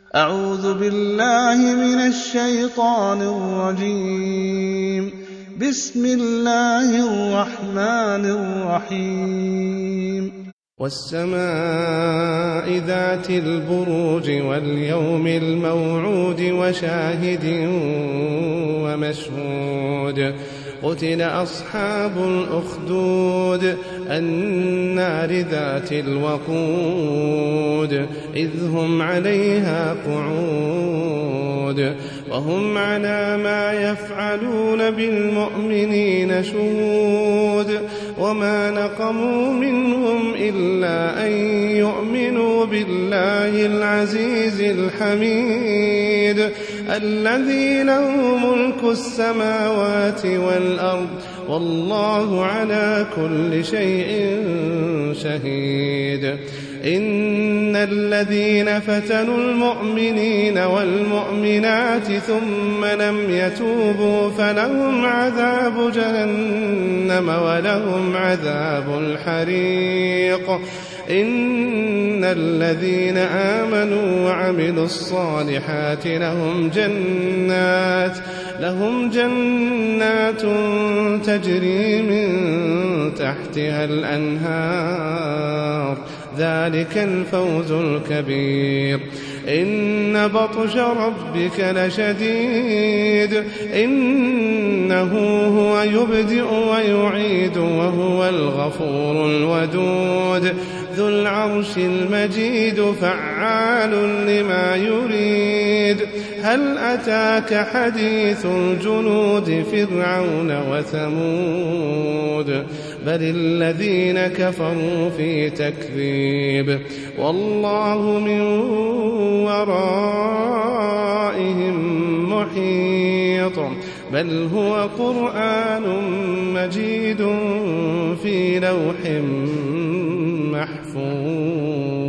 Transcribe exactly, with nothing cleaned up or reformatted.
أعوذ بالله من الشيطان الرجيم. بسم الله الرحمن الرحيم. والسماء ذات البروج واليوم الموعود وشاهد ومشهود. قتل أصحاب الأخدود النار ذات الوقود إذ هم عليها قعود وهم على ما يفعلون بالمؤمنين شهود. وما نقموا منهم إلا أن يؤمنوا بالله العزيز الحميد الذي له ملك السماوات والأرض والله على كل شيء شهيد. إن الذين فتنوا المؤمنين والمؤمنات ثم لم يتوبوا فلهم عذاب جهنم ولهم عذاب الحريق. إن الذين آمنوا وعملوا الصالحات لهم جنات لهم جنات تجري من تحتها الأنهار ذلك الفوز الكبير. إن بطش ربك لشديد إنه هو يبدئ ويعيد وهو الغفور الودود ذو العرش المجيد فعال لما يريد. هل أتاك حديث الجنود فرعون وثمود بل الذين كفروا في تكذيب والله من ورائهم محيط. بل هو قرآن مجيد في لوح محفوظ.